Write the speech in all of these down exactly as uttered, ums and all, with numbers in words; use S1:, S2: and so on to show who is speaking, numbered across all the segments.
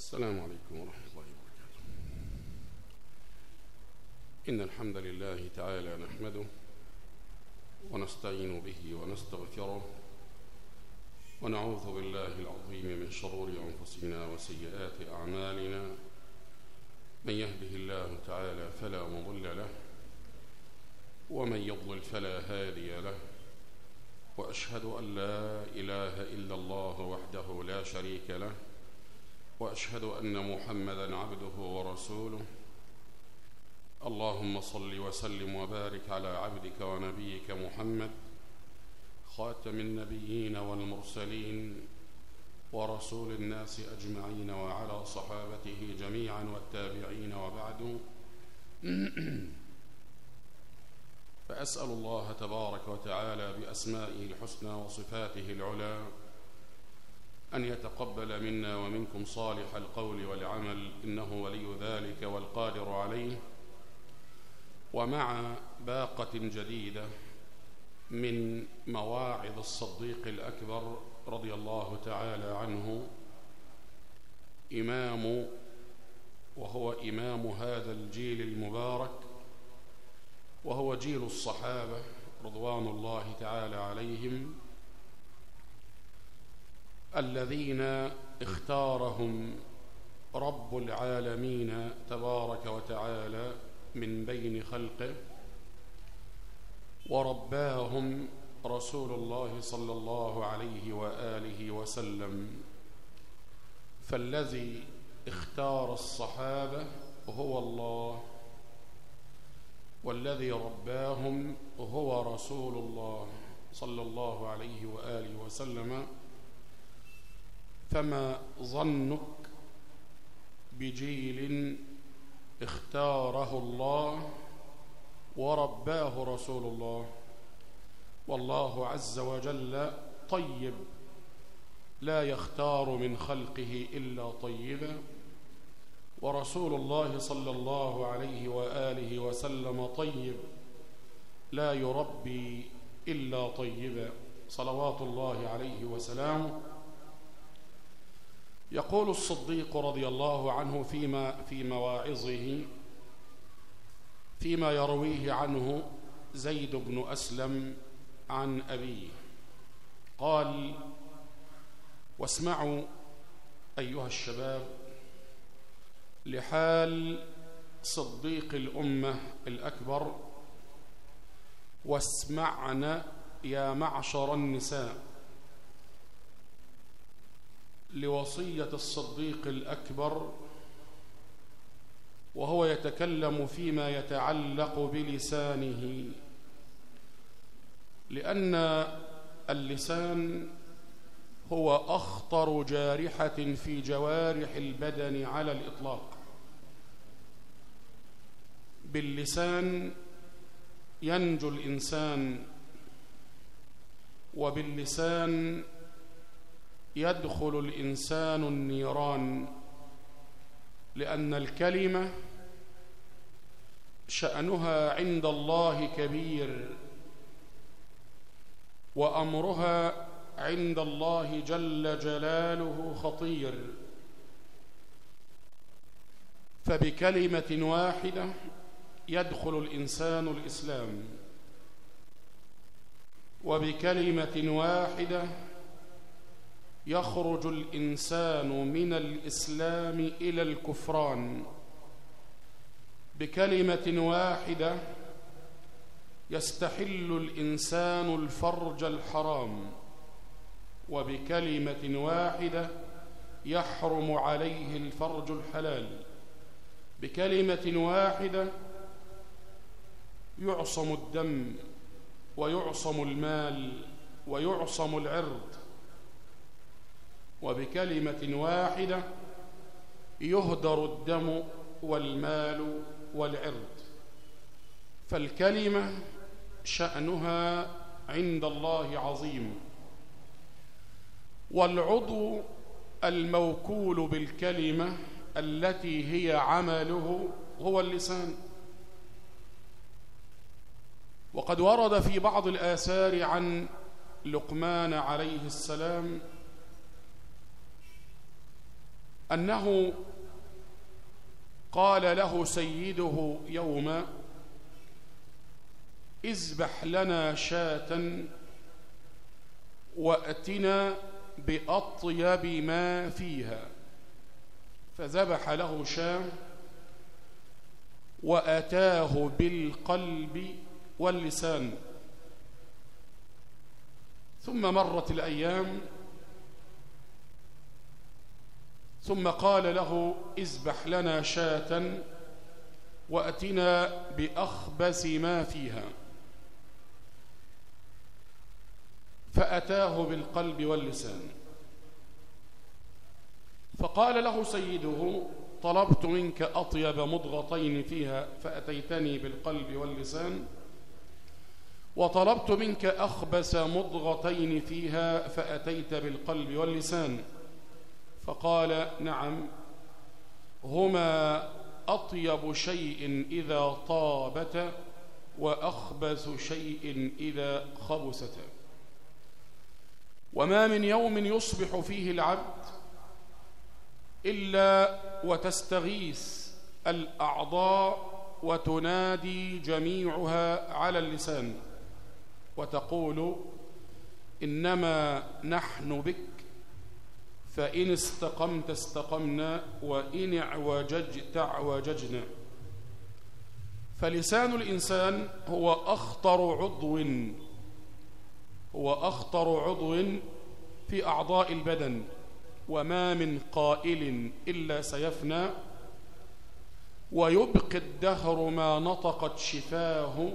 S1: السلام عليكم ورحمة الله وبركاته. إن الحمد لله تعالى نحمده ونستعين به ونستغفره ونعوذ بالله العظيم من شرور أنفسنا وسيئات أعمالنا. من يهده الله تعالى فلا مضل له ومن يضلل فلا هادي له، وأشهد أن لا إله إلا الله وحده لا شريك له، وأشهد أن محمدًا عبده ورسوله. اللهم صل وسلم وبارك على عبدك ونبيك محمد خاتم النبيين والمرسلين ورسول الناس أجمعين، وعلى صحابته جميعا والتابعين، وبعد. فأسأل الله تبارك وتعالى بأسمائه الحسنى وصفاته العلى أن يتقبل منا ومنكم صالح القول والعمل، إنه ولي ذلك والقادر عليه. ومع باقة جديدة من مواعظ الصديق الأكبر رضي الله تعالى عنه، إمام وهو إمام هذا الجيل المبارك، وهو جيل الصحابة رضوان الله تعالى عليهم، الذين اختارهم رب العالمين تبارك وتعالى من بين خلقه، ورباهم رسول الله صلى الله عليه وآله وسلم. فالذي اختار الصحابة هو الله، والذي رباهم هو رسول الله صلى الله عليه وآله وسلم. فما ظنك بجيل اختاره الله ورباه رسول الله؟ والله عز وجل طيب لا يختار من خلقه إلا طيبا، ورسول الله صلى الله عليه وآله وسلم طيب لا يربي إلا طيبا، صلوات الله عليه وسلامه. يقول الصديق رضي الله عنه فيما في مواعظه فيما يرويه عنه زيد بن أسلم عن أبيه، قال: واسمعوا أيها الشباب لحال صديق الأمة الأكبر، واسمعنا يا معشر النساء لوصية الصديق الأكبر، وهو يتكلم فيما يتعلق بلسانه، لأن اللسان هو أخطر جارحة في جوارح البدن على الإطلاق. باللسان ينجو الإنسان، وباللسان يدخل الإنسان النيران، لأن الكلمة شأنها عند الله كبير، وأمرها عند الله جل جلاله خطير. فبكلمة واحدة يدخل الإنسان الإسلام، وبكلمة واحدة يخرج الإنسان من الإسلام إلى الكفران. بكلمة واحدة يستحل الإنسان الفرج الحرام، وبكلمة واحدة يحرم عليه الفرج الحلال. بكلمة واحدة يعصم الدم ويعصم المال ويعصم العرض، وبكلمة واحدة يهدر الدم والمال والعرض. فالكلمة شأنها عند الله عظيم، والعضو الموكول بالكلمة التي هي عمله هو اللسان. وقد ورد في بعض الآثار عن لقمان عليه السلام أنه قال له سيده يوما: اذبح لنا شاة وأتنا بأطيب ما فيها. فذبح له شاة وأتاه بالقلب واللسان. ثم مرت الأيام، ثم قال له: اذبح لنا شاة وأتنا بأخبث ما فيها. فأتاه بالقلب واللسان. فقال له سيده: طلبت منك أطيب مضغتين فيها فأتيتني بالقلب واللسان، وطلبت منك أخبث مضغتين فيها فأتيت بالقلب واللسان. فقال: نعم، هما أطيب شيء إذا طابت وأخبث شيء إذا خبثت. وما من يوم يصبح فيه العبد إلا وتستغيث الأعضاء وتنادي جميعها على اللسان وتقول: إنما نحن بك، فإن استقمت استقمنا وإن اعوججت اعوججنا. فلسان الإنسان هو أخطر عضو هو أخطر عضو في أعضاء البدن، وما من قائل إلا سيفنى، ويبقي الدهر ما نطقت شفاه،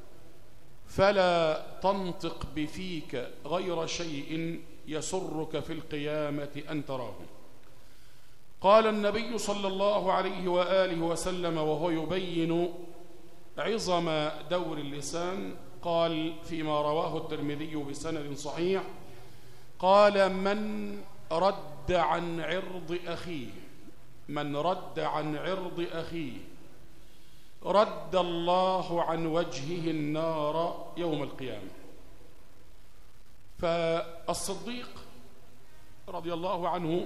S1: فلا تنطق بفيك غير شيء يسرك في القيامة أن تراه. قال النبي صلى الله عليه وآله وسلم وهو يبين عظم دور اللسان، قال فيما رواه الترمذي بسند صحيح: قال: من رد عن عرض أخيه من رد عن عرض أخيه رد الله عن وجهه النار يوم القيامة. فالصديق رضي الله عنه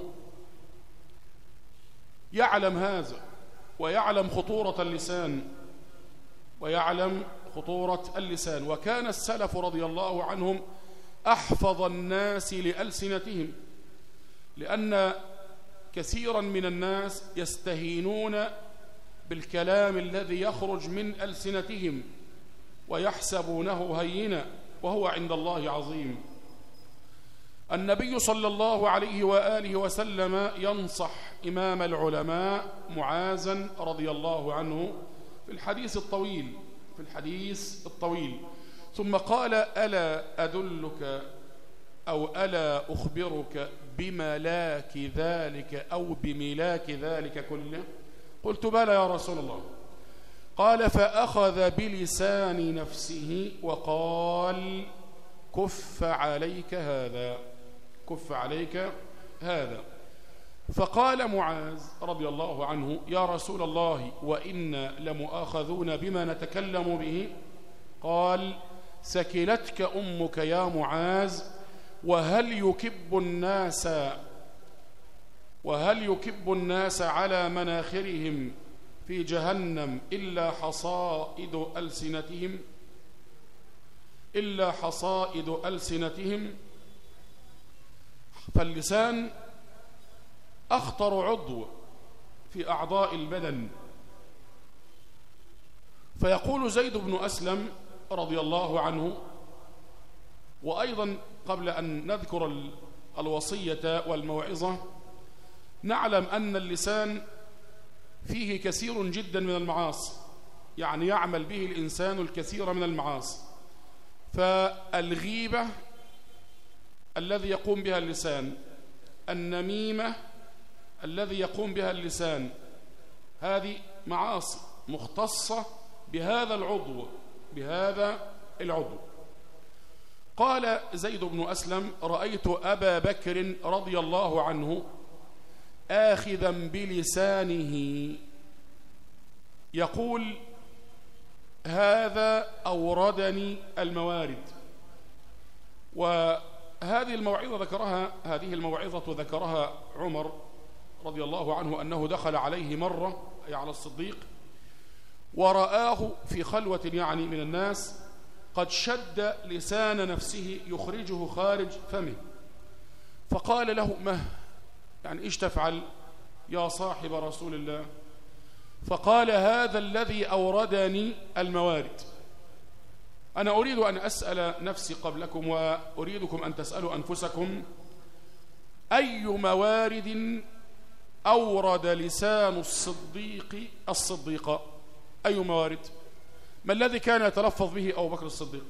S1: يعلم هذا، ويعلم خطورة اللسان ويعلم خطورة اللسان وكان السلف رضي الله عنهم أحفظ الناس لألسنتهم، لأن كثيرا من الناس يستهينون بالكلام الذي يخرج من ألسنتهم ويحسبونه هينا وهو عند الله عظيم. النبي صلى الله عليه وآله وسلم ينصح إمام العلماء معاذا رضي الله عنه في الحديث الطويل في الحديث الطويل ثم قال: ألا أدلك أو ألا أخبرك بملاك ذلك أو بملاك ذلك كله؟ قلت: بلى يا رسول الله. قال: فأخذ بلسان نفسه وقال: كف عليك هذا كف عليك هذا. فقال معاذ رضي الله عنه: يا رسول الله، وإنا لمؤاخذون بما نتكلم به. قال: سكلتك أمك يا معاذ، وهل يكب الناس وهل يكب الناس على مناخرهم في جهنم إلا حصائد ألسنتهم إلا حصائد ألسنتهم. فاللسان أخطر عضو في أعضاء البدن. فيقول زيد بن أسلم رضي الله عنه، وأيضا قبل أن نذكر الوصية والموعظة، نعلم أن اللسان فيه كثير جدا من المعاصي، يعني يعمل به الإنسان الكثير من المعاصي. فالغيبة الذي يقوم بها اللسان، النميمة الذي يقوم بها اللسان، هذه معاصي مختصة بهذا العضو بهذا العضو. قال زيد بن أسلم: رأيت أبا بكر رضي الله عنه آخذا بلسانه يقول: هذا أوردني الموارد. وهذه الموعظة ذكرها هذه الموعظة ذكرها عمر رضي الله عنه أنه دخل عليه مرة أي على الصديق ورآه في خلوة يعني من الناس قد شد لسان نفسه يخرجه خارج فمه، فقال له: ما يعني إيش تفعل يا صاحب رسول الله؟ فقال: هذا الذي أوردني الموارد. أنا أريد أن أسأل نفسي قبلكم وأريدكم أن تسألوا أنفسكم: أي موارد أورد لسان الصديق الصديق؟ أي موارد؟ ما الذي كان يتلفظ به أبو بكر الصديق؟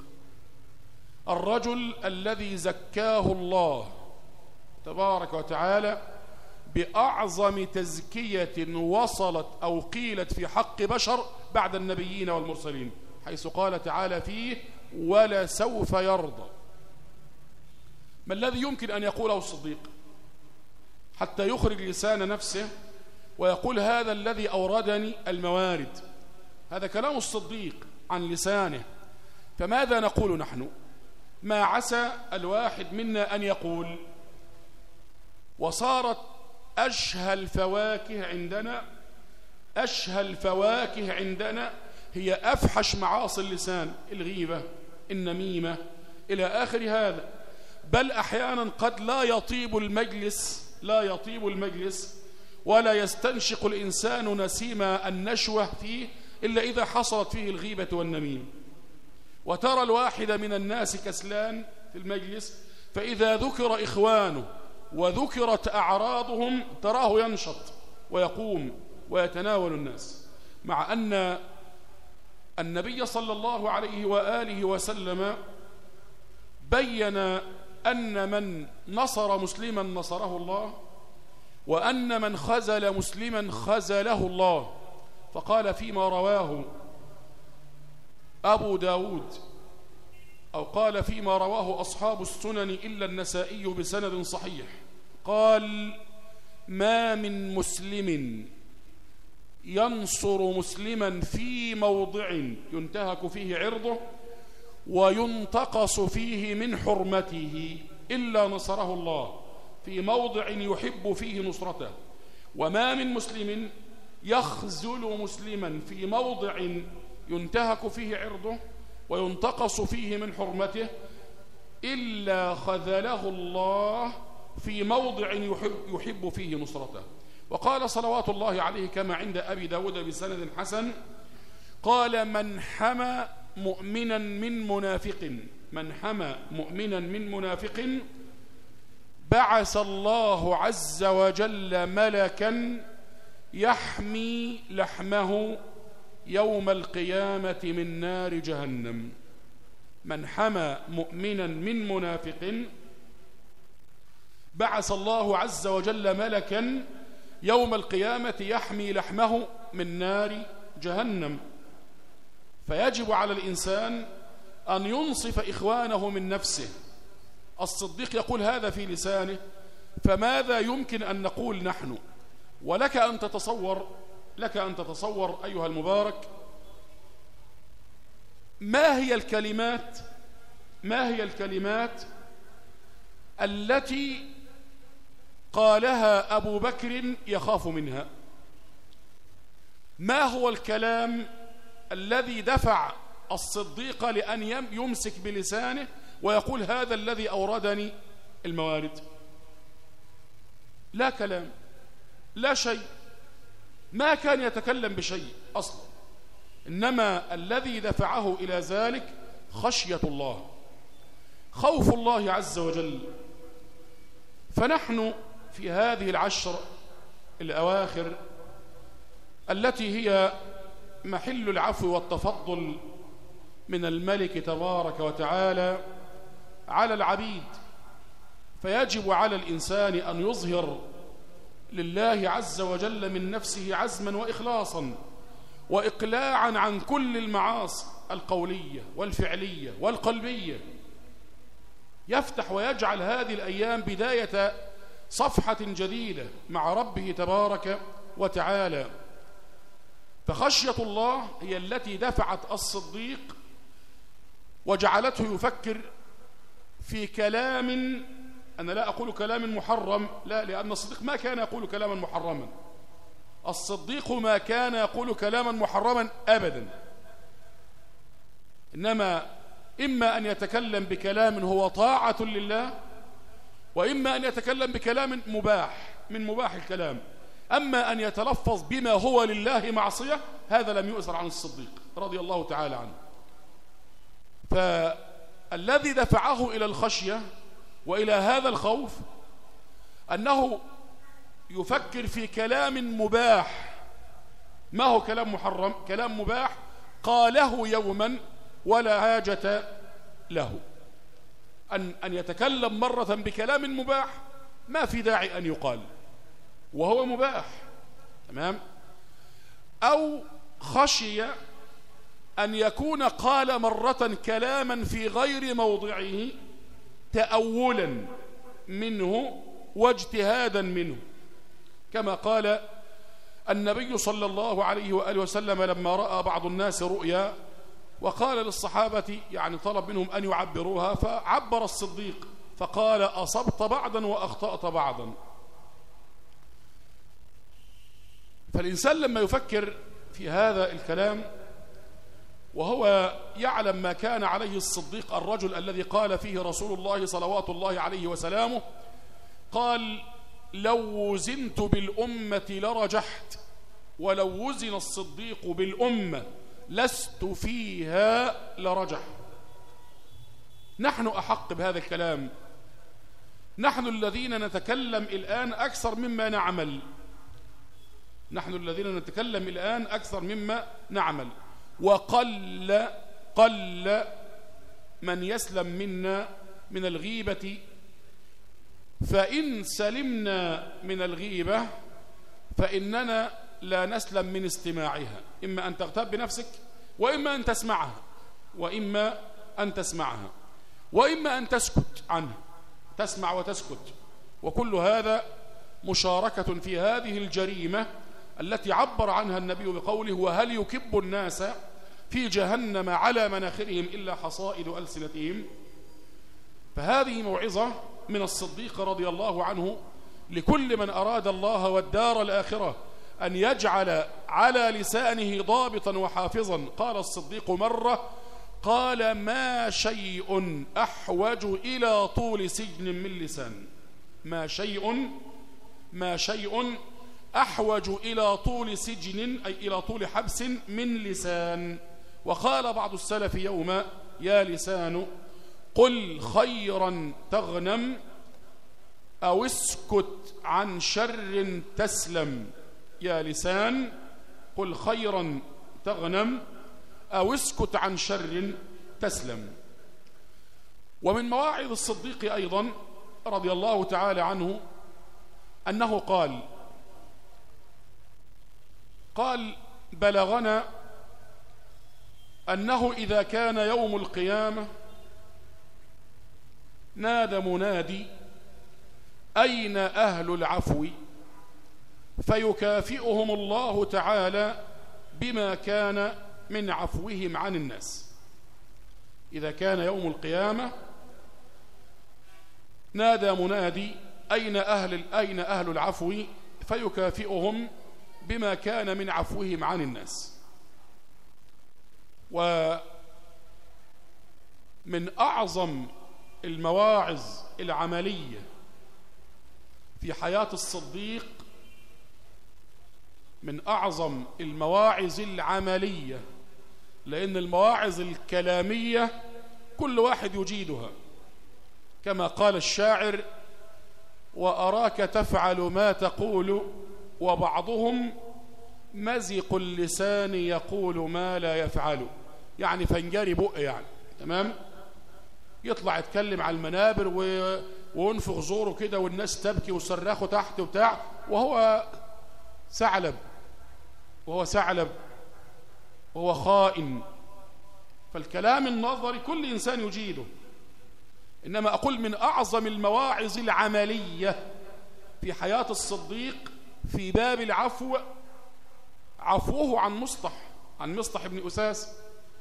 S1: الرجل الذي زكاه الله تبارك وتعالى بأعظم تزكية وصلت أو قيلت في حق بشر بعد النبيين والمرسلين، حيث قال تعالى فيه: ولسوف يرضى. ما الذي يمكن أن يقوله الصديق حتى يخرج لسان نفسه ويقول: هذا الذي أوردني الموارد؟ هذا كلام الصديق عن لسانه. فماذا نقول نحن؟ ما عسى الواحد منا أن يقول: وصارت أشهى الفواكه عندنا أشهى الفواكه عندنا هي أفحش معاصي اللسان، الغيبة، النميمة، إلى آخر هذا. بل أحيانا قد لا يطيب المجلس لا يطيب المجلس ولا يستنشق الإنسان نسيم النشوة فيه إلا إذا حصلت فيه الغيبة والنميم. وترى الواحد من الناس كسلان في المجلس، فإذا ذكر إخوانه وذكرت أعراضهم تراه ينشط ويقوم ويتناول الناس، مع أن النبي صلى الله عليه وآله وسلم بين أن من نصر مسلما نصره الله، وأن من خزل مسلما خزله الله. فقال فيما رواه أبو داود، أو قال فيما رواه أصحاب السنن إلا النسائي بسند صحيح، قال: ما من مسلم ينصر مسلما في موضع ينتهك فيه عرضه وينتقص فيه من حرمته إلا نصره الله في موضع يحب فيه نصرته، وما من مسلم يخذل مسلما في موضع ينتهك فيه عرضه وينتقص فيه من حرمته إلا خذله الله في موضع يحب, يحب فيه نصرته. وقال صلوات الله عليه كما عند أبي داود بسند حسن، قال: من حمى مؤمنا من منافق من حمى مؤمنا من منافق بعث الله عز وجل ملكا يحمي لحمه يوم القيامة من نار جهنم. من حمى مؤمنا من منافق بعث الله عز وجل ملكا يوم القيامة يحمي لحمه من نار جهنم. فيجب على الإنسان أن ينصف إخوانه من نفسه. الصديق يقول هذا في لسانه، فماذا يمكن أن نقول نحن؟ ولك أن تتصور لك أن تتصور أيها المبارك ما هي الكلمات ما هي الكلمات التي قالها أبو بكر يخاف منها. ما هو الكلام الذي دفع الصديق لأن يمسك بلسانه ويقول هذا الذي أوردني الموارد؟ لا كلام، لا شيء، ما كان يتكلم بشيء أصلا، إنما الذي دفعه إلى ذلك خشية الله، خوف الله عز وجل. فنحن في هذه العشر الأواخر التي هي محل العفو والتفضل من الملك تبارك وتعالى على العبيد، فيجب على الإنسان أن يظهر لله عز وجل من نفسه عزما وإخلاصا وإقلاعا عن كل المعاصي القولية والفعلية والقلبية. يفتح ويجعل هذه الأيام بداية صفحة جديدة مع ربه تبارك وتعالى. فخشية الله هي التي دفعت الصديق وجعلته يفكر في كلام أنا لا أقول كلام محرم، لا، لأن الصديق ما كان يقول كلاما محرما. الصديق ما كان يقول كلاما محرما أبدا، إنما إما أن يتكلم بكلام هو طاعة لله، وإما أن يتكلم بكلام مباح من مباح الكلام. أما أن يتلفظ بما هو لله معصية هذا لم يؤثر عن الصديق رضي الله تعالى عنه. فالذي دفعه إلى الخشية وإلى هذا الخوف أنه يفكر في كلام مباح. ما هو كلام محرم؟ كلام مباح قاله يوما ولا حاجة له. أن, أن يتكلم مرة بكلام مباح ما في داعي أن يقال وهو مباح، تمام؟ أو خشي أن يكون قال مرة كلاما في غير موضعه تأولا منه واجتهادا منه، كما قال النبي صلى الله عليه وآله وسلم لما رأى بعض الناس رؤيا وقال للصحابة، يعني طلب منهم أن يعبروها، فعبر الصديق فقال أصبت بعضا وأخطأت بعضا. فالإنسان لما يفكر في هذا الكلام وهو يعلم ما كان عليه الصديق الرجل الذي قال فيه رسول الله صلوات الله عليه وسلامه، قال لو وزنت بالأمة لرجحت ولو وزن الصديق بالأمة لست فيها لرجح. نحن أحق بهذا الكلام، نحن الذين نتكلم الآن أكثر مما نعمل، نحن الذين نتكلم الآن أكثر مما نعمل، وقل قل من يسلم منا من الغيبة. فإن سلمنا من الغيبة فإننا لا نسلم من استماعها، إما أن تغتاب بنفسك وإما أن تسمعها وإما أن تسمعها وإما أن تسكت عنها، تسمع وتسكت. وكل هذا مشاركة في هذه الجريمة التي عبر عنها النبي بقوله وهل يكب الناس في جهنم على مناخرهم إلا حصائد ألسنتهم. فهذه موعظة من الصديق رضي الله عنه لكل من أراد الله والدار الآخرة أن يجعل على لسانه ضابطا وحافظا. قال الصديق مرة، قال ما شيء أحوج إلى طول سجن من لسان، ما شيء ما شيء أحوج إلى طول سجن أي إلى طول حبس من لسان. وقال بعض السلف يوما يا لسان قل خيرا تغنم أو اسكت عن شر تسلم. يا لسان قل خيرا تغنم أو اسكت عن شر تسلم. ومن مواعظ الصديق أيضا رضي الله تعالى عنه أنه قال قال بلغنا أنه إذا كان يوم القيامة نادى منادي أين أهل العفو فيكافئهم الله تعالى بما كان من عفوهم عن الناس. إذا كان يوم القيامة نادى منادي أين أهل أين أهل العفو فيكافئهم بما كان من عفوهم عن الناس. ومن أعظم المواعظ العملية في حياة الصديق، من أعظم المواعظ العملية، لأن المواعظ الكلامية كل واحد يجيدها، كما قال الشاعر وأراك تفعل ما تقول وبعضهم مزق اللسان يقول ما لا يفعل. يعني فنجري بق، يعني تمام، يطلع يتكلم على المنابر و... وينفخ زوره كده والناس تبكي وصرخه تحت وبتاع، وهو ثعلب وهو ثعلب وهو خائن. فالكلام النظري كل إنسان يجيده، إنما أقول من أعظم المواعظ العملية في حياة الصديق في باب العفو عفوه عن مصطح عن مصطح بن أساس،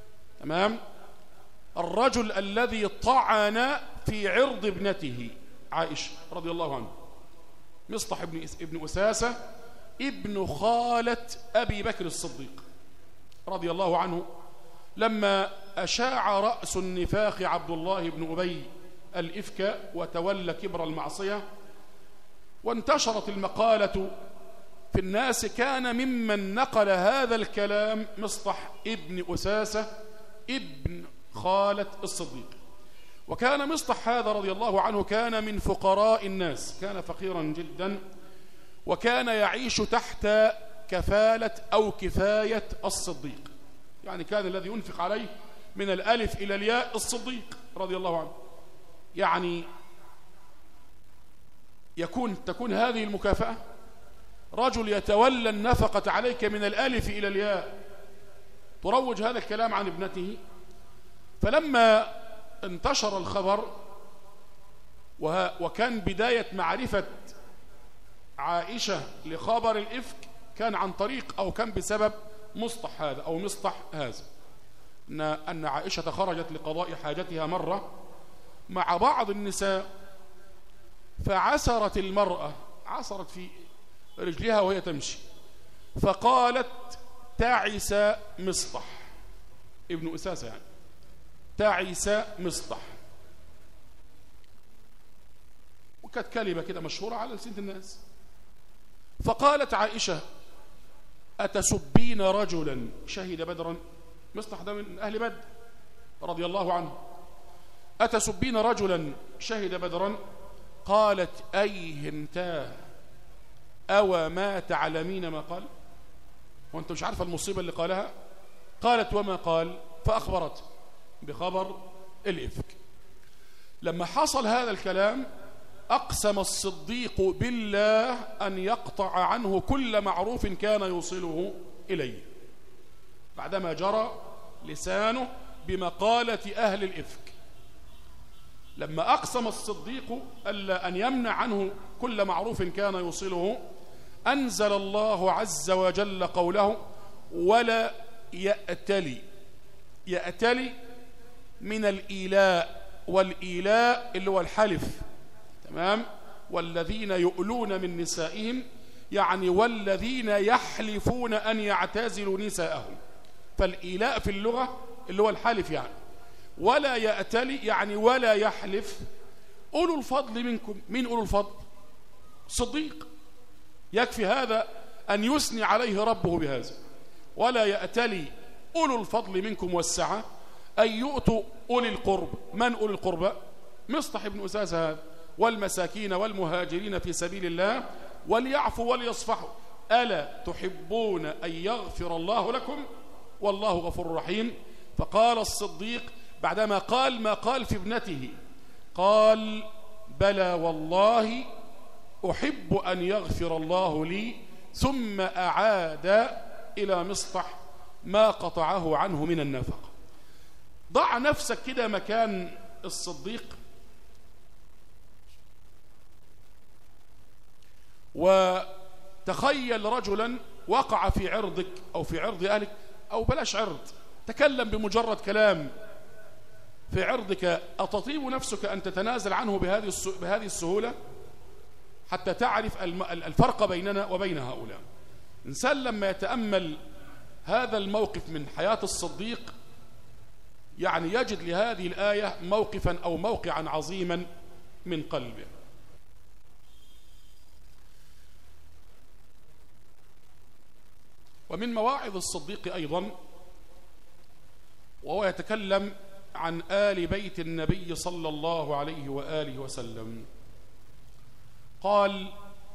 S1: تمام، الرجل الذي طعن في عرض ابنته
S2: عائشة رضي الله عنه. مصطح ابن ابن أساسة ابن خالة أبي بكر الصديق رضي الله عنه، لما أشاع رأس النفاق عبد الله بن أبي الإفك وتولى كبر المعصية وانتشرت المقالة في الناس، كان ممن نقل هذا الكلام مصطح ابن أساسة ابن خالة الصديق. وكان مصطح هذا رضي الله عنه كان من فقراء الناس، كان فقيرا جدا، وكان يعيش تحت كفالة أو كفاية الصديق، يعني كان الذي ينفق عليه من الألف إلى الياء الصديق رضي الله عنه. يعني يكون تكون هذه المكافأة، رجل يتولى النفقة عليك من الألف إلى الياء، تروج هذا الكلام عن ابنته. فلما انتشر الخبر وكان بداية معرفة عائشة لخبر الإفك كان عن طريق أو كان بسبب مصطح هذا أو مصطح هذا، أن عائشة خرجت لقضاء حاجتها مرة مع بعض النساء، فعسرت المرأة، عسرت في رجلها وهي تمشي، فقالت تعس مصطح ابن أساسة، يعني تعس مصطح، وكانت كلمة كده مشهورة على لسان الناس. فقالت عائشة أتسبين رجلا شهد بدرا؟ مصطح ده من أهل بدر رضي الله عنه. أتسبين رجلا شهد بدرا؟ قالت أيهمتاه أو ما تعلمين ما قال؟ وأنت مش عارفة المصيبة اللي قالها؟ قالت وما قال؟ فأخبرت بخبر الإفك. لما حصل هذا الكلام أقسم الصديق بالله أن يقطع عنه كل معروف كان يوصله إليه، بعدما جرى لسانه بمقالة أهل الإفك. لما أقسم الصديق ألا أن يمنع عنه كل معروف كان يوصله، أنزل الله عز وجل قوله ولا يأتلي. يأتلي من الإيلاء، والإيلاء اللي هو الحلف، تمام؟ والذين يؤلون من نسائهم، يعني والذين يحلفون أن يعتزلوا نساءهم. فالإيلاء في اللغة اللي هو الحلف، يعني ولا يأتلي يعني ولا يحلف أولو الفضل منكم. من أولو الفضل؟ صديق، يكفي هذا أن يثني عليه ربه بهذا. ولا يأتلي أولو الفضل منكم والسعة أن يؤتوا أولي القرب. من أولي القرب؟ مصطح بن أساسة هذا. والمساكين والمهاجرين في سبيل الله وليعفوا وليصفحوا ألا تحبون أن يغفر الله لكم والله غفور رحيم. فقال الصديق بعدما قال ما قال في ابنته، قال بلى والله أحب أن يغفر الله لي، ثم أعاد إلى مصطح ما قطعه عنه من النفقة. ضع نفسك كده مكان الصديق وتخيل رجلا وقع في عرضك أو في عرض أهلك، أو بلاش عرض، تكلم بمجرد كلام في عرضك، أتطيب نفسك أن تتنازل عنه بهذه بهذه السهولة حتى تعرف الفرق بيننا وبين هؤلاء؟ إنسان لما يتأمل هذا الموقف من حياة الصديق يعني يجد لهذه الآية موقفا أو موقعا عظيما من قلبه. ومن مواعظ الصديق أيضا وهو يتكلم عن آل بيت النبي صلى الله عليه وآله وسلم، قال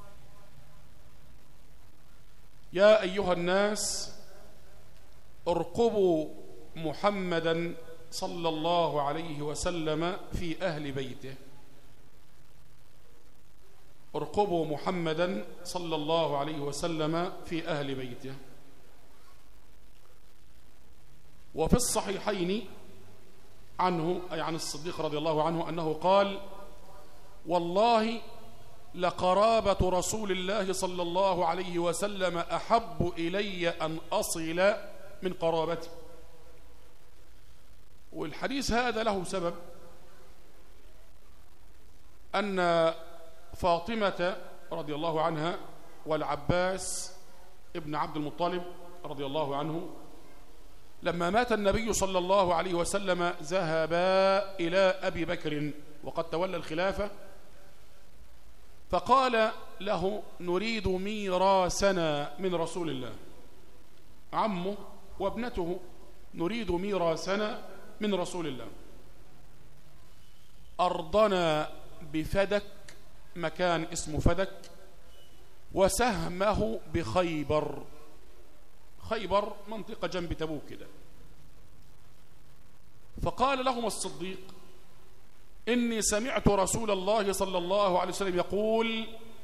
S2: يا أيها الناس ارقبوا محمدا صلى الله عليه وسلم في أهل بيته. ارقبوا محمدا صلى الله عليه وسلم في أهل بيته. وفي الصحيحين عنه أي عن الصديق رضي الله عنه أنه قال والله لقرابة رسول الله صلى الله عليه وسلم أحب إلي أن أصل من قرابتي. والحديث هذا له سبب، أن فاطمة رضي الله عنها والعباس ابن عبد المطلب رضي الله عنه لما مات النبي صلى الله عليه وسلم ذهبا إلى أبي بكر وقد تولى الخلافة، فقال له: نريد ميراثنا من رسول الله. عمه وابنته: نريد ميراثنا من رسول الله. أرضنا بفدك، مكان اسمه فدك، وسهمه بخيبر. خيبر منطقة جنب تبوك كده. فقال لهم الصديق: إني سمعت رسول الله صلى الله عليه وسلم يقول: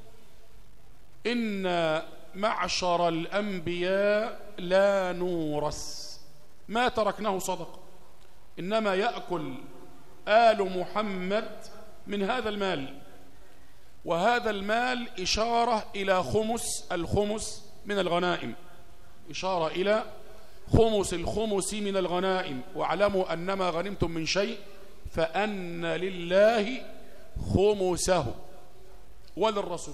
S2: إن معشر الأنبياء لا نورث ما تركناه صدقة، إنما يأكل آل محمد من هذا المال، وهذا المال إشارة إلى خمس الخمس من الغنائم، إشارة إلى خمس الخمس من الغنائم. واعلموا أنما غنمتم من شيء فأن لله خمسه وللرسول.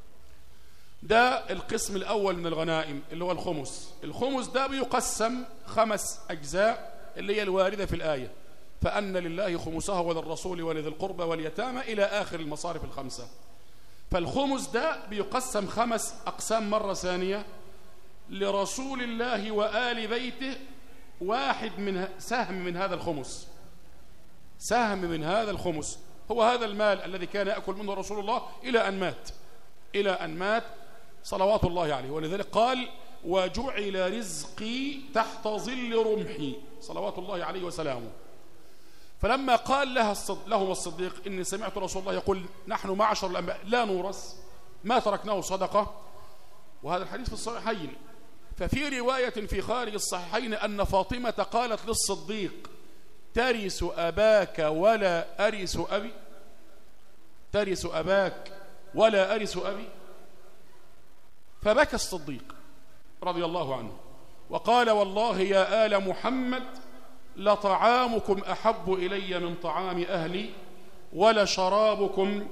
S2: ده القسم الأول من الغنائم اللي هو الخمس. الخمس ده بيقسم خمس أجزاء اللي هي الواردة في الآية: فأن لله خمسه وللرسول ولذي القربى واليتامى إلى آخر المصارف الخمسة. فالخمس ده بيقسم خمس أقسام مرة ثانية: لرسول الله وآل بيته واحد من سهم من هذا الخمس، سهم من هذا الخمس هو هذا المال الذي كان يأكل منه رسول الله إلى أن مات، إلى أن مات صلوات الله عليه. ولذلك قال: وجعل رزقي تحت ظل رمحي، صلوات الله عليه وسلامه. فلما قال لها الصد... لهم الصديق: إني سمعت رسول الله يقول: نحن معشر الأنبياء لا نورث ما تركناه صدقة، وهذا الحديث في الصحيحين. ففي رواية في خارج الصحيحين أن فاطمة قالت للصديق: ترث أباك ولا أرث أبي، ترث أباك ولا أرث أبي. فبكى الصديق رضي الله عنه وقال: والله يا آل محمد لطعامكم أحب إلي من طعام أهلي، ولشرابكم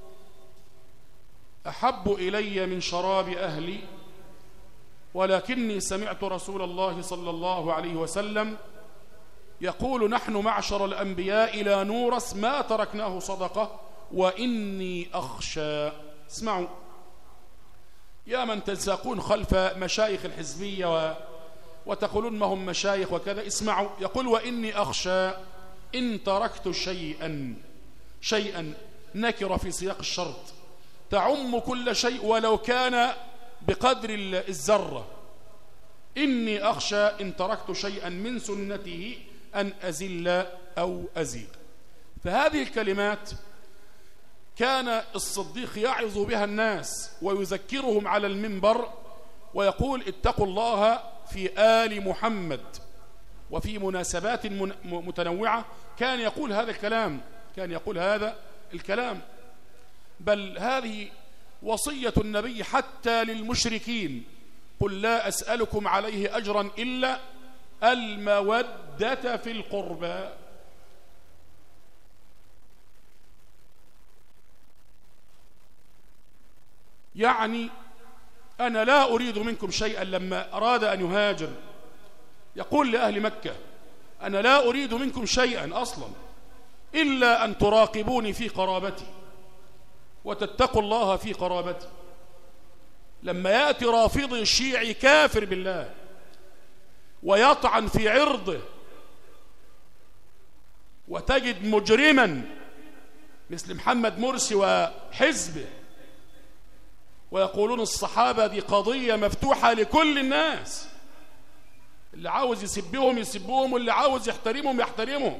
S2: أحب إلي من شراب أهلي، ولكني سمعت رسول الله صلى الله عليه وسلم يقول: نحن معشر الأنبياء لا نورث ما تركناه صدقة، وإني أخشى. اسمعوا يا من تلزقون خلف مشايخ الحزبية و... وتقولون ما هم مشايخ وكذا، اسمعوا. يقول: وإني أخشى إن تركت شيئا، شيئا نكر في سياق الشرط تعم كل شيء ولو كان بقدر الذرة. إني أخشى إن تركت شيئا من سنته أن أزل أو أزيغ. فهذه الكلمات كان الصديق يعظ بها الناس ويذكرهم على المنبر ويقول: اتقوا الله في آل محمد. وفي مناسبات متنوعة كان يقول هذا الكلام، كان يقول هذا الكلام. بل هذه وصية النبي حتى للمشركين: قل لا أسألكم عليه أجرا إلا المودة في القربى. يعني أنا لا أريد منكم شيئا. لما أراد أن يهاجر يقول لأهل مكة: أنا لا أريد منكم شيئا أصلا إلا أن تراقبوني في قرابتي وتتقوا الله في قرابتي. لما يأتي رافضي الشيعي كافر بالله ويطعن في عرضه، وتجد مجرما مثل محمد مرسي وحزبه ويقولون الصحابة دي قضية مفتوحة لكل الناس، اللي عاوز يسبهم يسبهم واللي عاوز يحترمهم يحترمهم،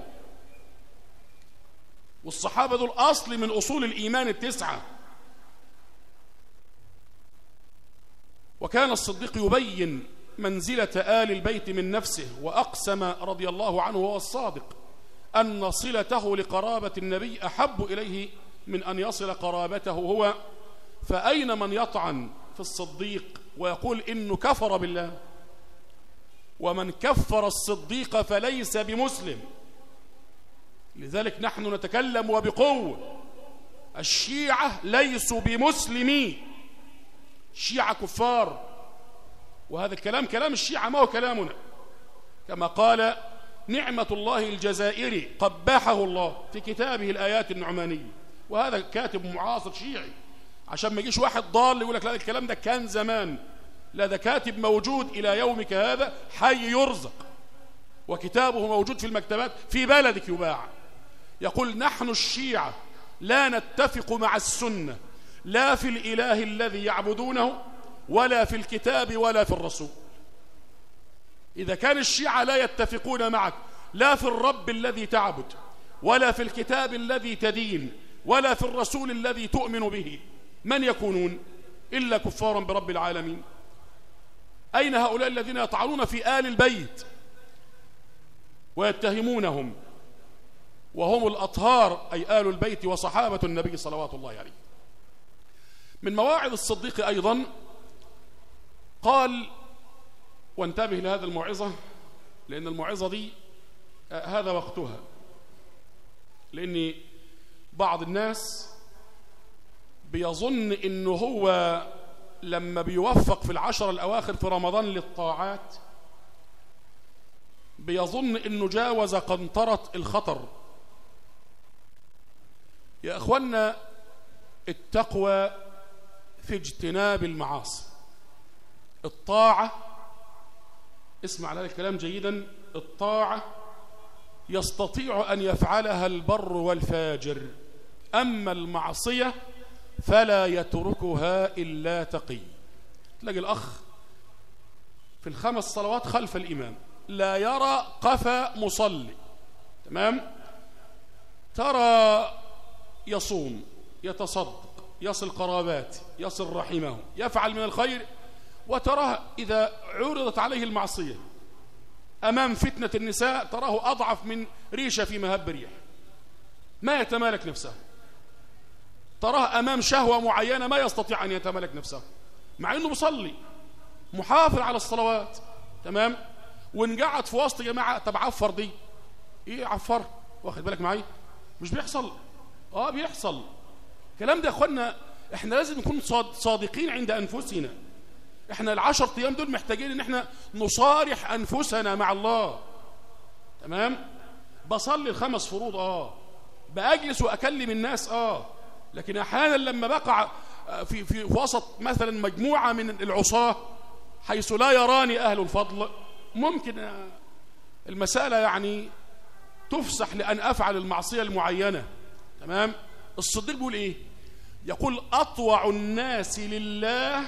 S2: والصحابة دول أصل من أصول الإيمان التسعة. وكان الصديق يبين منزلة آل البيت من نفسه، وأقسم رضي الله عنه وهو الصادق أن صلته لقرابة النبي أحب إليه من أن يصل قرابته هو. فأين من يطعن في الصديق ويقول إنه كفر بالله؟ ومن كفر الصديق فليس بمسلم. لذلك نحن نتكلم وبقوة الشيعة ليسوا بمسلمين، الشيعة كفار، وهذا الكلام كلام الشيعة ما هو كلامنا، كما قال نعمة الله الجزائري قباحه الله في كتابه الآيات النعمانية، وهذا كاتب معاصر شيعي، عشان ما يجيش واحد ضال يقول لك لا الكلام ده كان زمان، لا ده كاتب موجود إلى يومك هذا حي يرزق، وكتابه موجود في المكتبات في بلدك يباع. يقول نحن الشيعة لا نتفق مع السنة لا في الإله الذي يعبدونه ولا في الكتاب ولا في الرسول. إذا كان الشيعة لا يتفقون معك لا في الرب الذي تعبد ولا في الكتاب الذي تدين ولا في الرسول الذي تؤمن به، من يكونون إلا كفارا برب العالمين؟ أين هؤلاء الذين يطعنون في آل البيت ويتهمونهم وهم الأطهار أي آل البيت وصحابة النبي صلوات الله عليه؟ من مواعظ الصديق أيضا قال، وانتبه لهذا الموعظة لأن الموعظة دي هذا وقتها، لأن بعض الناس بيظن إنه هو لما بيوفق في العشر الأواخر في رمضان للطاعات بيظن إنه جاوز قنطرة الخطر. يا أخوانا، التقوى في اجتناب المعاصي، الطاعة، اسمع هذا الكلام جيدا، الطاعة يستطيع أن يفعلها البر والفاجر، أما المعصية فلا يتركها إلا تقي. تلاقي الأخ في الخمس صلوات خلف الإمام لا يرى قفا مصلي، تمام، ترى يصوم، يتصدق، يصل قرابات، يصل رحمه، يفعل من الخير، وتراه إذا عرضت عليه المعصية أمام فتنة النساء تراه أضعف من ريشة في مهب ريح، ما يتمالك نفسه، تراه أمام شهوة معينة ما يستطيع أن يتمالك نفسه، مع أنه مصلي محافظ على الصلوات، تمام، ونقعد في وسط جماعة طب عفر دي إيه عفر، واخد بالك معي؟ مش بيحصل؟ آه بيحصل. الكلام ده يا أخوانا إحنا لازم نكون صادقين عند أنفسنا. إحنا العشر أيام دول محتاجين إن إحنا نصارح أنفسنا مع الله، تمام؟ بصلي الخمس فروض، آه بأجلس وأكلم الناس، آه لكن أحيانا لما بقع في, في وسط مثلا مجموعة من العصاة حيث لا يراني أهل الفضل، ممكن المسألة يعني تفسح لأن أفعل المعصية المعينة، تمام؟ الصديق بيقول إيه؟ يقول أطوع الناس لله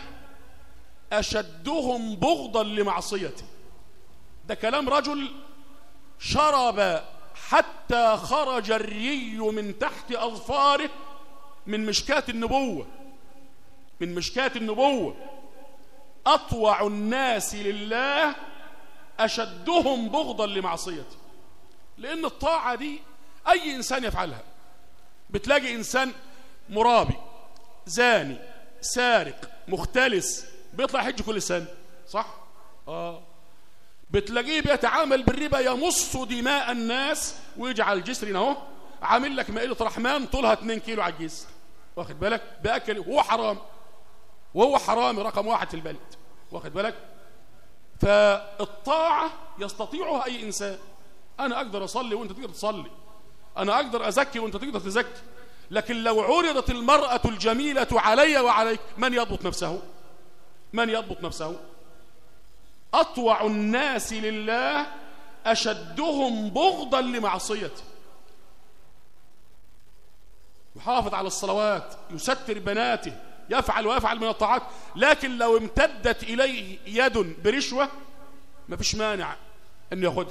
S2: أشدهم بغضا لمعصيته. ده كلام رجل شرب حتى خرج الري من تحت أظفاره من مشكاة النبوة، من مشكاة النبوة. أطوع الناس لله أشدهم بغضا لمعصيته، لأن الطاعة دي أي إنسان يفعلها. بتلاقي إنسان مرابي، زاني، سارق، مختلس، بيطلع حج كل سنة، صح؟ آه بتلاقيه بيتعامل بالربا، يمص دماء الناس ويجعل الجسر اهو عامل لك مائدة رحمن طولها اتنين كيلو على الجسر، واخد بالك؟ بأكل وهو حرام، وهو حرامي رقم واحد في البلد، واخد بالك؟ فالطاعة يستطيعها أي إنسان. أنا أقدر أصلي وأنت تقدر تصلي، أنا أقدر أزكي وأنت تقدر تزكي، لكن لو عرضت المرأة الجميلة علي وعليك من يضبط نفسه؟ من يضبط نفسه؟ أطوع الناس لله أشدهم بغضا لمعصيته. يحافظ على الصلوات، يستر بناته، يفعل ويفعل من الطاعات، لكن لو امتدت إليه يد برشوة ما فيش مانع أن يأخذها.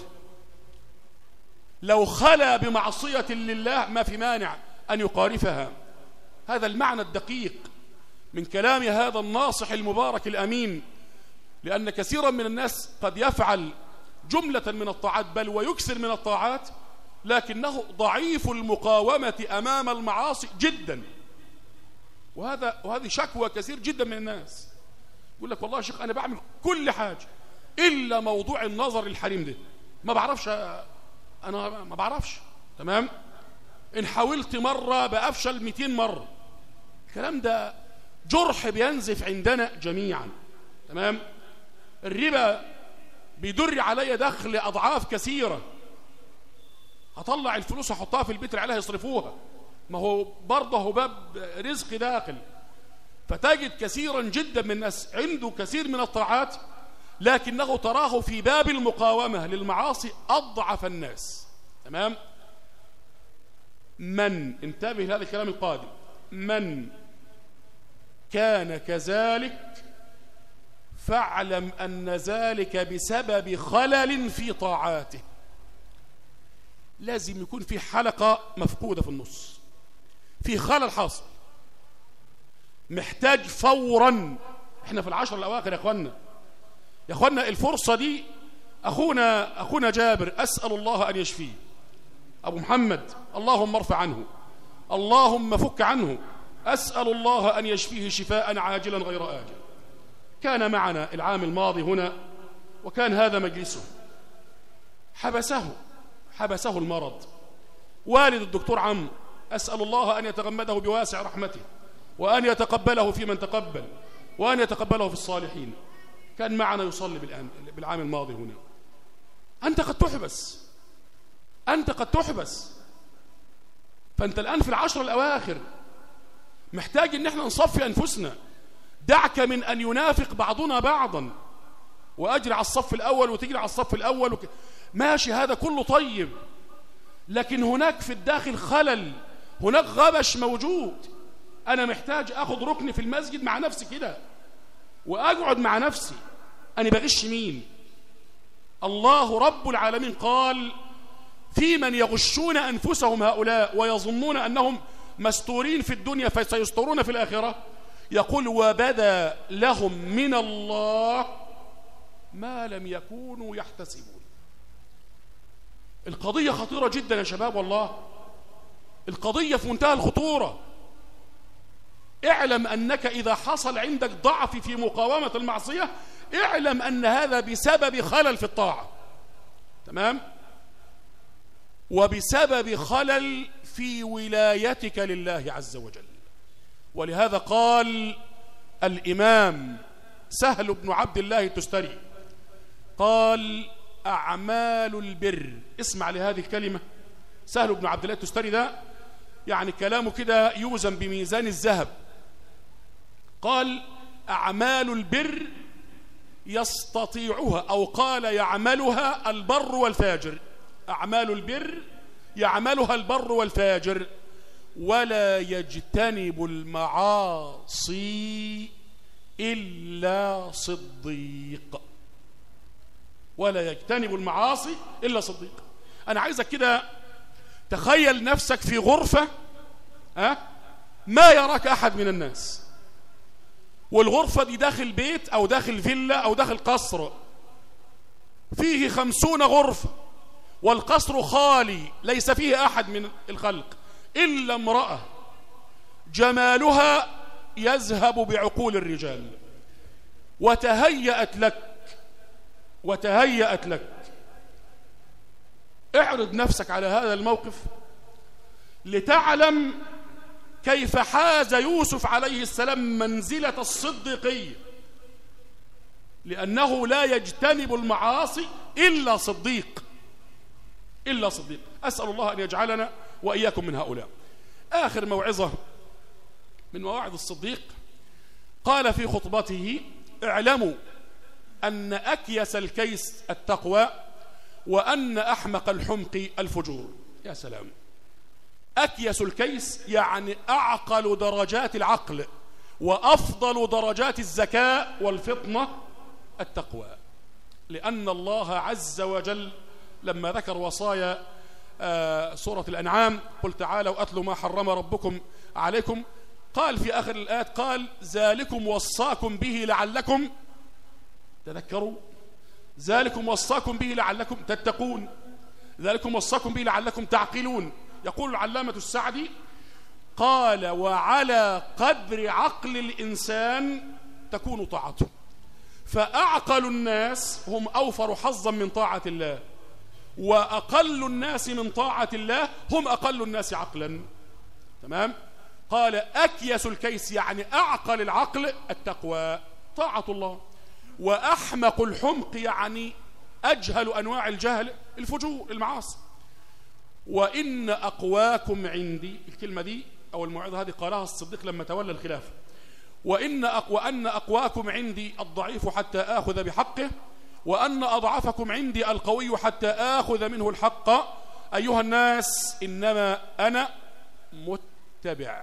S2: لو خلى بمعصية لله ما في مانع أن يقارفها. هذا المعنى الدقيق من كلام هذا الناصح المبارك الأمين، لأن كثيرا من الناس قد يفعل جملة من الطاعات بل ويكثر من الطاعات، لكنه ضعيف المقاومة أمام المعاصي جدا، وهذا وهذه شكوى كثير جدا من الناس. يقول لك والله يا شيخ أنا بعمل كل حاجة إلا موضوع النظر الحريم ده، ما بعرفش، أنا ما بعرفش، تمام؟ إن حاولت مرة بأفشل مئتين مرة. الكلام ده جرح بينزف عندنا جميعا. تمام. الربا بيدر علي دخل أضعاف كثيرة، هطلع الفلوس هحطها في البيت اللي عليها يصرفوها، ما هو برضه هو باب رزق داخل. فتجد كثيرا جدا من الناس عنده كثير من الطاعات لكنه تراه في باب المقاومة للمعاصي أضعف الناس. تمام. من انتبه لهذا الكلام القادم، من كان كذلك فاعلم أن ذلك بسبب خلل في طاعاته. لازم يكون في حلقة مفقودة في النص، في خلل حاصل محتاج فورا. احنا في العشر الأواخر يا اخوانا، يا اخوانا الفرصة دي. أخونا أخونا جابر أسأل الله أن يشفيه، أبو محمد اللهم ارفع عنه، اللهم فك عنه، أسأل الله أن يشفيه شفاء عاجلا غير آجل. كان معنا العام الماضي هنا وكان هذا مجلسه، حبسه حبسه المرض. والد الدكتور عمرو أسأل الله أن يتغمده بواسع رحمته وأن يتقبله في من تقبل وأن يتقبله في الصالحين. كان معنا يصلي بالعام الماضي هنا. أنت قد تحبس، أنت قد تحبس. فأنت الآن في العشر الأواخر محتاج أن احنا نصفي أنفسنا. دعك من أن ينافق بعضنا بعضا وأجري على الصف الأول وتجري على الصف الأول وك... ماشي، هذا كله طيب، لكن هناك في الداخل خلل، هناك غبش موجود. أنا محتاج أخذ ركن في المسجد مع نفسي كده وأقعد مع نفسي، أنا بغش مين؟ الله رب العالمين قال في من يغشون أنفسهم هؤلاء ويظنون أنهم مستورين في الدنيا فسيستورون في الآخرة. يقول وبدا لهم من الله ما لم يكونوا يحتسبون. القضية خطيرة جدا يا شباب، والله القضية في منتهى الخطورة. اعلم أنك إذا حصل عندك ضعف في مقاومة المعصية اعلم أن هذا بسبب خلل في الطاعة. تمام. وبسبب خلل في ولايتك لله عز وجل. ولهذا قال الإمام سهل بن عبد الله التستري قال أعمال البر. اسمع لهذه الكلمة. سهل بن عبد الله التستري ده يعني كلامه كده يوزن بميزان الذهب. قال أعمال البر يستطيعها، أو قال يعملها البر والفاجر. أعمال البر يعملها البر والفاجر ولا يجتنب المعاصي إلا صديق. ولا يجتنب المعاصي إلا صديق. أنا عايزك كده تخيل نفسك في غرفة أه؟ ما يراك أحد من الناس، والغرفة دي داخل بيت أو داخل فيلا أو داخل قصر فيه خمسون غرفة، والقصر خالي ليس فيه أحد من الخلق إلا امرأة جمالها يذهب بعقول الرجال، وتهيأت لك وتهيأت لك. اعرض نفسك على هذا الموقف لتعلم كيف حاز يوسف عليه السلام منزلة الصديقية، لأنه لا يجتنب المعاصي إلا صديق، إلا صديق. أسأل الله أن يجعلنا وإياكم من هؤلاء. آخر موعظة من مواعظ الصديق قال في خطبته اعلموا أن أكيس الكيس التقوى وأن أحمق الحمق الفجور. يا سلام. أكيس الكيس يعني أعقل درجات العقل وأفضل درجات الذكاء والفطنة التقوى، لأن الله عز وجل لما ذكر وصايا آه سورة الأنعام قل تعالوا أتلوا ما حرم ربكم عليكم، قال في آخر الآيات قال ذلكم وصاكم به لعلكم تذكروا، ذلكم وصاكم به لعلكم تتقون، ذلكم وصاكم به لعلكم تعقلون. يقول العلامة السعدي قال وعلى قدر عقل الإنسان تكون طاعته، فأعقل الناس هم أوفر حظا من طاعة الله، وأقل الناس من طاعة الله هم أقل الناس عقلا. تمام؟ قال أكيس الكيس يعني أعقل العقل التقوى طاعة الله، وأحمق الحمق يعني أجهل أنواع الجهل الفجور المعاصي. وإن أقواكم عندي، الكلمة دي أو الموعظة هذه قالها الصديق لما تولى الخلافة، وإن أقوى أن أقواكم عندي الضعيف حتى آخذ بحقه، وأن أضعفكم عندي القوي حتى آخذ منه الحق. أيها الناس إنما أنا متبع،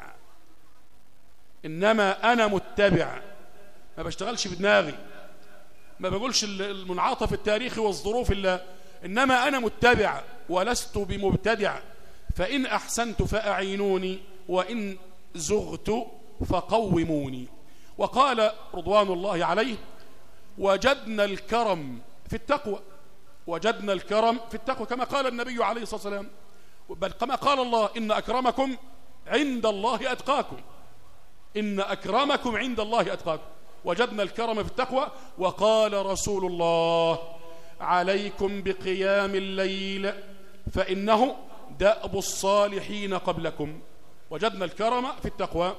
S2: إنما أنا متبع، ما بشتغلش بدماغي، ما بقولش المنعطف التاريخي والظروف إلا، إنما أنا متبع ولست بمبتدع، فإن أحسنت فأعينوني وإن زغت فقوموني. وقال رضوان الله عليه وجدنا الكرم في التقوى، وجدنا الكرم في التقوى كما قال النبي عليه الصلاة والسلام، بل كما قال الله إن أكرمكم عند الله أتقاكم، إن أكرمكم عند الله أتقاكم. وجدنا الكرم في التقوى. وقال رسول الله عليكم بقيام الليل فإنه دأب الصالحين قبلكم. وجدنا الكرم في التقوى.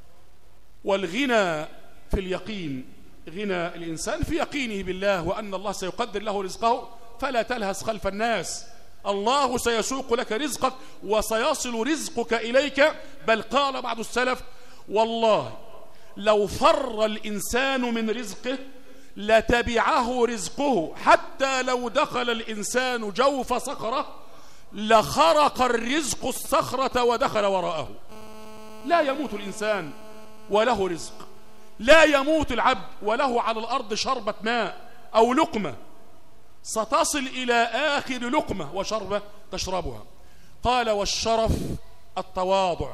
S2: والغنى في اليقين، غنى الإنسان في يقينه بالله وأن الله سيقدر له رزقه، فلا تلهث خلف الناس، الله سيسوق لك رزقك وسيصل رزقك إليك. بل قال بعض السلف والله لو فر الإنسان من رزقه لتبعه رزقه، حتى لو دخل الإنسان جوف صخرة لخرق الرزق الصخرة ودخل وراءه. لا يموت الإنسان وله رزق، لا يموت العبد وله على الأرض شربة ماء أو لقمة، ستصل إلى آخر لقمة وشربة تشربها. قال والشرف التواضع،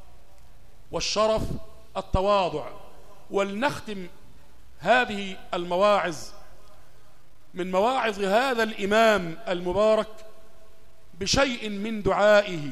S2: والشرف التواضع. ولنختم هذه المواعظ من مواعظ هذا الإمام المبارك بشيء من دعائه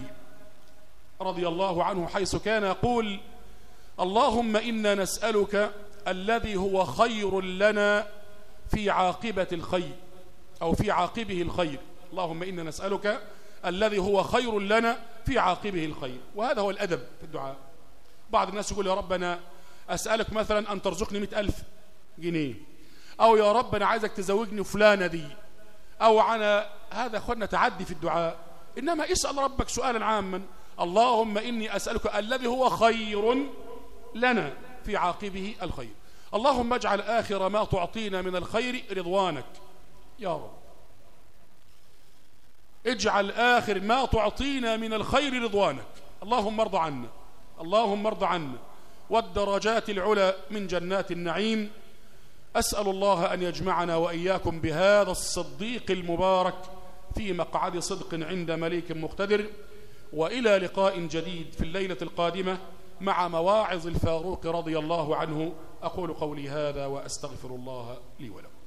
S2: رضي الله عنه، حيث كان يقول اللهم إنا نسألك الذي هو خير لنا في عاقبة الخير أو في عاقبه الخير، اللهم إنا نسألك الذي هو خير لنا في عاقبه الخير. وهذا هو الأدب في الدعاء. بعض الناس يقول يا ربنا أسألك مثلا أن ترزقني مئة ألف جنيه، أو يا رب أنا عايزك تزوجني فلانة دي، أو على هذا أخواننا تعدي في الدعاء. إنما اسأل ربك سؤالا عاما، اللهم إني أسألك الذي هو خير لنا في عاقبه الخير. اللهم اجعل آخر ما تعطينا من الخير رضوانك يا رب، اجعل آخر ما تعطينا من الخير رضوانك. اللهم ارض عنا، اللهم ارض عنا، والدرجات العلى من جنات النعيم. أسأل الله أن يجمعنا وإياكم بهذا الصديق المبارك في مقعد صدق عند مليك مقتدر. وإلى لقاء جديد في الليلة القادمة مع مواعظ الفاروق رضي الله عنه. أقول قولي هذا وأستغفر الله لي ولكم.